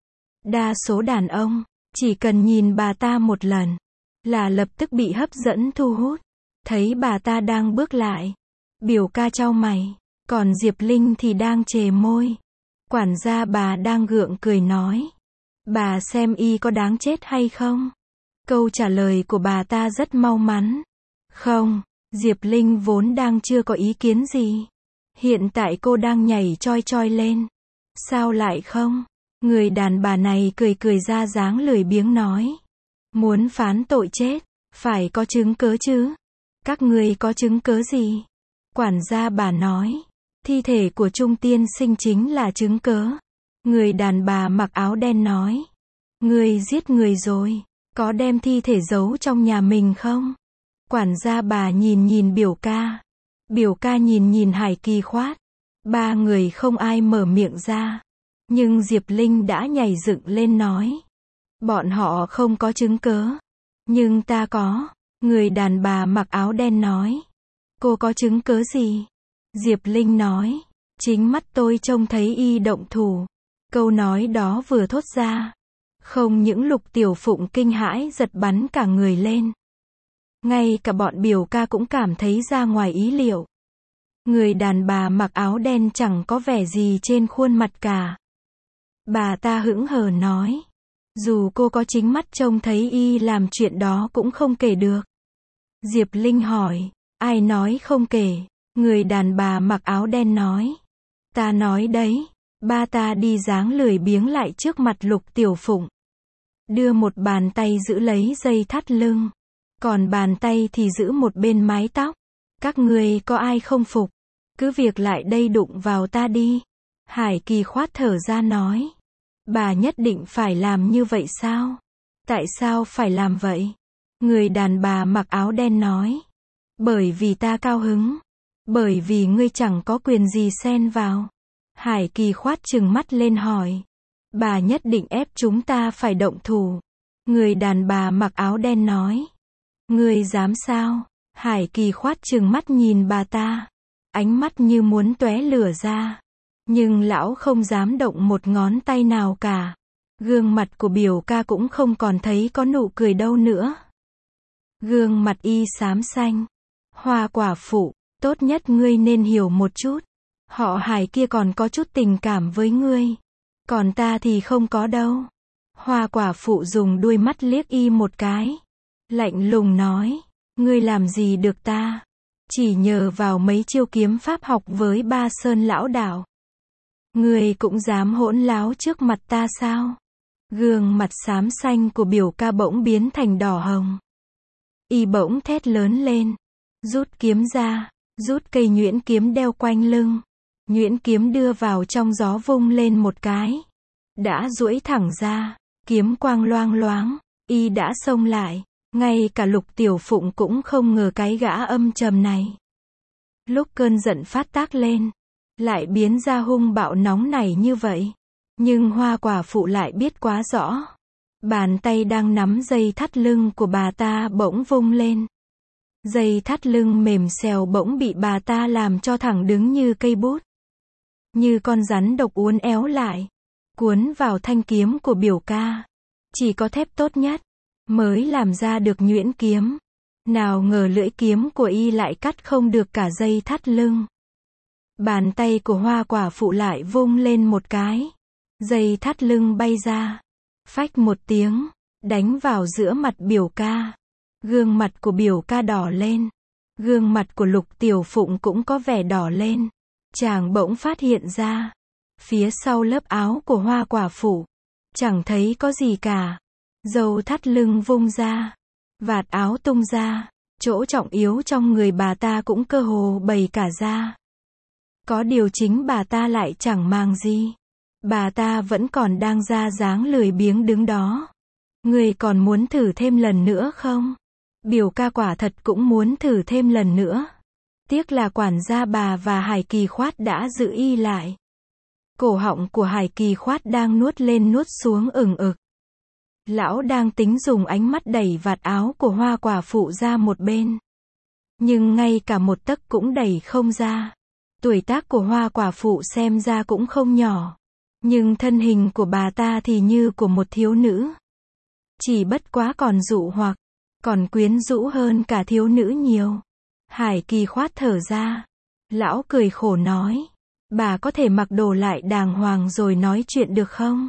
Đa số đàn ông, chỉ cần nhìn bà ta một lần, là lập tức bị hấp dẫn thu hút. Thấy bà ta đang bước lại, biểu ca chau mày, còn Diệp Linh thì đang chề môi. Quản gia bà đang gượng cười nói, bà xem y có đáng chết hay không? Câu trả lời của bà ta rất mau mắn. Không, Diệp Linh vốn đang chưa có ý kiến gì. Hiện tại cô đang nhảy choi choi lên. Sao lại không? Người đàn bà này cười cười ra dáng lười biếng nói. Muốn phán tội chết, phải có chứng cớ chứ. Các ngươi có chứng cớ gì? Quản gia bà nói. Thi thể của Trung tiên sinh chính là chứng cớ. Người đàn bà mặc áo đen nói. Ngươi giết người rồi, có đem thi thể giấu trong nhà mình không? Quản gia bà nhìn nhìn biểu ca. Biểu ca nhìn nhìn Hải Kỳ Khoát. Ba người không ai mở miệng ra. Nhưng Diệp Linh đã nhảy dựng lên nói. Bọn họ không có chứng cớ. Nhưng ta có. Người đàn bà mặc áo đen nói. Cô có chứng cớ gì? Diệp Linh nói. Chính mắt tôi trông thấy y động thủ. Câu nói đó vừa thốt ra. Không những Lục Tiểu Phụng kinh hãi giật bắn cả người lên. Ngay cả bọn biểu ca cũng cảm thấy ra ngoài ý liệu. Người đàn bà mặc áo đen chẳng có vẻ gì trên khuôn mặt cả. Bà ta hững hờ nói. Dù cô có chính mắt trông thấy y làm chuyện đó cũng không kể được. Diệp Linh hỏi. Ai nói không kể? Người đàn bà mặc áo đen nói. Ta nói đấy. Ba ta đi dáng lười biếng lại trước mặt Lục Tiểu Phụng. Đưa một bàn tay giữ lấy dây thắt lưng. Còn bàn tay thì giữ một bên mái tóc. Các ngươi có ai không phục? Cứ việc lại đây đụng vào ta đi. Hải Kỳ Khoát thở ra nói. Bà nhất định phải làm như vậy sao? Tại sao phải làm vậy? Người đàn bà mặc áo đen nói. Bởi vì ta cao hứng. Bởi vì ngươi chẳng có quyền gì xen vào. Hải Kỳ Khoát trừng mắt lên hỏi. Bà nhất định ép chúng ta phải động thủ. Người đàn bà mặc áo đen nói. Ngươi dám sao? Hải Kỳ Khoát trừng mắt nhìn bà ta. Ánh mắt như muốn tóe lửa ra. Nhưng lão không dám động một ngón tay nào cả. Gương mặt của biểu ca cũng không còn thấy có nụ cười đâu nữa. Gương mặt y xám xanh. Hoa quả phụ, tốt nhất ngươi nên hiểu một chút. Họ Hải kia còn có chút tình cảm với ngươi. Còn ta thì không có đâu. Hoa quả phụ dùng đuôi mắt liếc y một cái. Lạnh lùng nói. Ngươi làm gì được ta? Chỉ nhờ vào mấy chiêu kiếm pháp học với Ba Sơn lão đạo. Ngươi cũng dám hỗn láo trước mặt ta sao? Gương mặt xám xanh của biểu ca bỗng biến thành đỏ hồng. Y bỗng thét lớn lên. Rút kiếm ra. Rút cây nhuyễn kiếm đeo quanh lưng. Nhuyễn kiếm đưa vào trong gió vung lên một cái. Đã duỗi thẳng ra. Kiếm quang loang loáng. Y đã xông lại. Ngay cả Lục Tiểu Phụng cũng không ngờ cái gã âm trầm này. Lúc cơn giận phát tác lên. Lại biến ra hung bạo nóng nảy như vậy. Nhưng hoa quả phụ lại biết quá rõ. Bàn tay đang nắm dây thắt lưng của bà ta bỗng vung lên. Dây thắt lưng mềm xèo bỗng bị bà ta làm cho thẳng đứng như cây bút. Như con rắn độc uốn éo lại. Cuốn vào thanh kiếm của biểu ca. Chỉ có thép tốt nhất mới làm ra được nhuyễn kiếm. Nào ngờ lưỡi kiếm của y lại cắt không được cả dây thắt lưng. Bàn tay của Hoa quả phụ lại vung lên một cái. Dây thắt lưng bay ra. Phách một tiếng, đánh vào giữa mặt biểu ca. Gương mặt của biểu ca đỏ lên. Gương mặt của Lục Tiểu Phụng cũng có vẻ đỏ lên. Chàng bỗng phát hiện ra. Phía sau lớp áo của Hoa quả phụ. Chẳng thấy có gì cả. Dâu thắt lưng vung ra. Vạt áo tung ra. Chỗ trọng yếu trong người bà ta cũng cơ hồ bày cả ra. Có điều chính bà ta lại chẳng màng gì. Bà ta vẫn còn đang ra dáng lười biếng đứng đó. Người còn muốn thử thêm lần nữa không? Biểu ca quả thật cũng muốn thử thêm lần nữa. Tiếc là quản gia bà và Hải Kỳ Khoát đã giữ y lại. Cổ họng của Hải Kỳ Khoát đang nuốt lên nuốt xuống ửng ực. Lão đang tính dùng ánh mắt đẩy vạt áo của Hoa quả phụ ra một bên. Nhưng ngay cả một tấc cũng đẩy không ra. Tuổi tác của Hoa quả phụ xem ra cũng không nhỏ. Nhưng thân hình của bà ta thì như của một thiếu nữ. Chỉ bất quá còn dụ hoặc, còn quyến rũ hơn cả thiếu nữ nhiều. Hải Kỳ Khoát thở ra. Lão cười khổ nói. Bà có thể mặc đồ lại đàng hoàng rồi nói chuyện được không?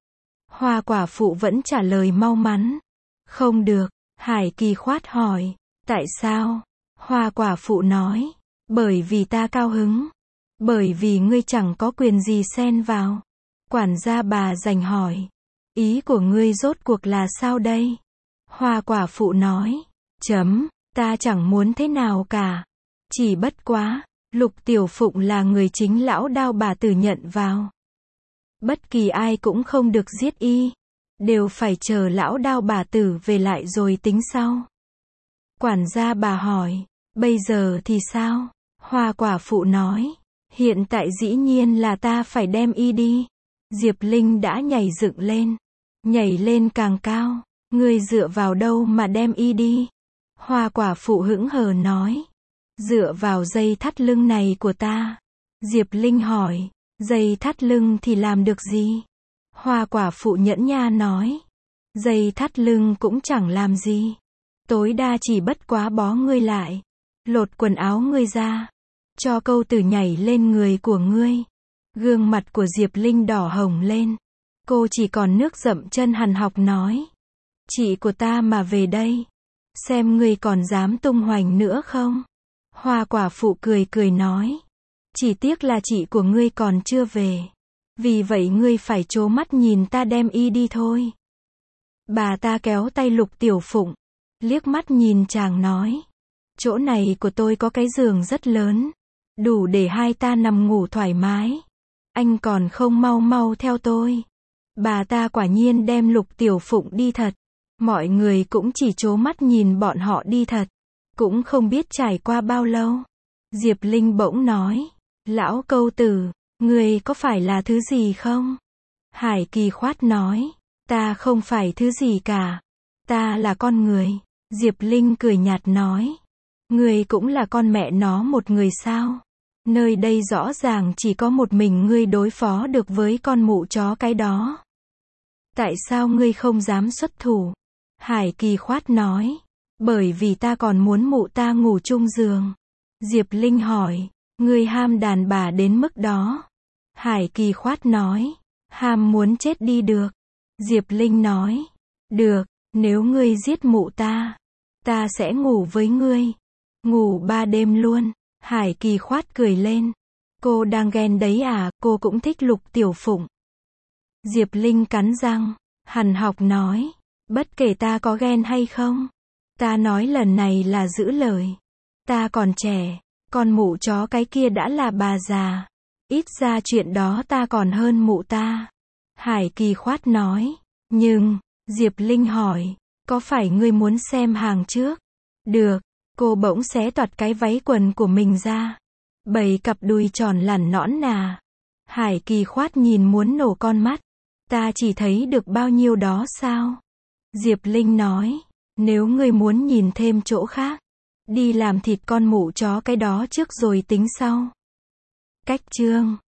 Hoa quả phụ vẫn trả lời mau mắn. Không được. Hải Kỳ Khoát hỏi. Tại sao? Hoa quả phụ nói. Bởi vì ta cao hứng. Bởi vì ngươi chẳng có quyền gì xen vào. Quản gia bà giành hỏi. Ý của ngươi rốt cuộc là sao đây? Hoa quả phụ nói. Chấm, ta chẳng muốn thế nào cả. Chỉ bất quá, Lục Tiểu Phụng là người chính lão Đao bà tử nhận vào. Bất kỳ ai cũng không được giết y. Đều phải chờ lão Đao bà tử về lại rồi tính sau. Quản gia bà hỏi. Bây giờ thì sao? Hoa quả phụ nói. Hiện tại dĩ nhiên là ta phải đem y đi. Diệp Linh đã nhảy dựng lên. Nhảy lên càng cao. Ngươi dựa vào đâu mà đem y đi? Hoa quả phụ hững hờ nói. Dựa vào dây thắt lưng này của ta. Diệp Linh hỏi. Dây thắt lưng thì làm được gì? Hoa quả phụ nhẫn nha nói. Dây thắt lưng cũng chẳng làm gì. Tối đa chỉ bất quá bó ngươi lại. Lột quần áo ngươi ra. Cho câu tử nhảy lên người của ngươi. Gương mặt của Diệp Linh đỏ hồng lên. Cô chỉ còn nước dậm chân hằn học nói. Chị của ta mà về đây. Xem ngươi còn dám tung hoành nữa không? Hoa quả phụ cười cười nói. Chỉ tiếc là chị của ngươi còn chưa về. Vì vậy ngươi phải trố mắt nhìn ta đem y đi thôi. Bà ta kéo tay Lục Tiểu Phụng. Liếc mắt nhìn chàng nói. Chỗ này của tôi có cái giường rất lớn. Đủ để hai ta nằm ngủ thoải mái. Anh còn không mau mau theo tôi. Bà ta quả nhiên đem Lục Tiểu Phụng đi thật. Mọi người cũng chỉ trố mắt nhìn bọn họ đi thật. Cũng không biết trải qua bao lâu. Diệp Linh bỗng nói. Lão câu tử, người có phải là thứ gì không? Hải Kỳ Khoát nói. Ta không phải thứ gì cả. Ta là con người. Diệp Linh cười nhạt nói. Người cũng là con mẹ nó một người sao? Nơi đây rõ ràng chỉ có một mình ngươi đối phó được với con mụ chó cái đó. Tại sao ngươi không dám xuất thủ? Hải Kỳ Khoát nói. Bởi vì ta còn muốn mụ ta ngủ chung giường. Diệp Linh hỏi. Ngươi ham đàn bà đến mức đó. Hải Kỳ Khoát nói. Ham muốn chết đi được. Diệp Linh nói. Được, nếu ngươi giết mụ ta, ta sẽ ngủ với ngươi. Ngủ ba đêm luôn. Hải Kỳ Khoát cười lên. Cô đang ghen đấy à, cô cũng thích Lục Tiểu Phụng. Diệp Linh cắn răng, hằn học nói. Bất kể ta có ghen hay không, ta nói lần này là giữ lời. Ta còn trẻ, con mụ chó cái kia đã là bà già. Ít ra chuyện đó ta còn hơn mụ ta. Hải Kỳ Khoát nói. Nhưng, Diệp Linh hỏi, có phải ngươi muốn xem hàng trước? Được, cô bỗng xé toạc cái váy quần của mình ra. Bày cặp đùi tròn lẳn nõn nà. Hải Kỳ Khoát nhìn muốn nổ con mắt. Ta chỉ thấy được bao nhiêu đó sao? Diệp Linh nói, nếu ngươi muốn nhìn thêm chỗ khác, đi làm thịt con mụ chó cái đó trước rồi tính sau. Cách chương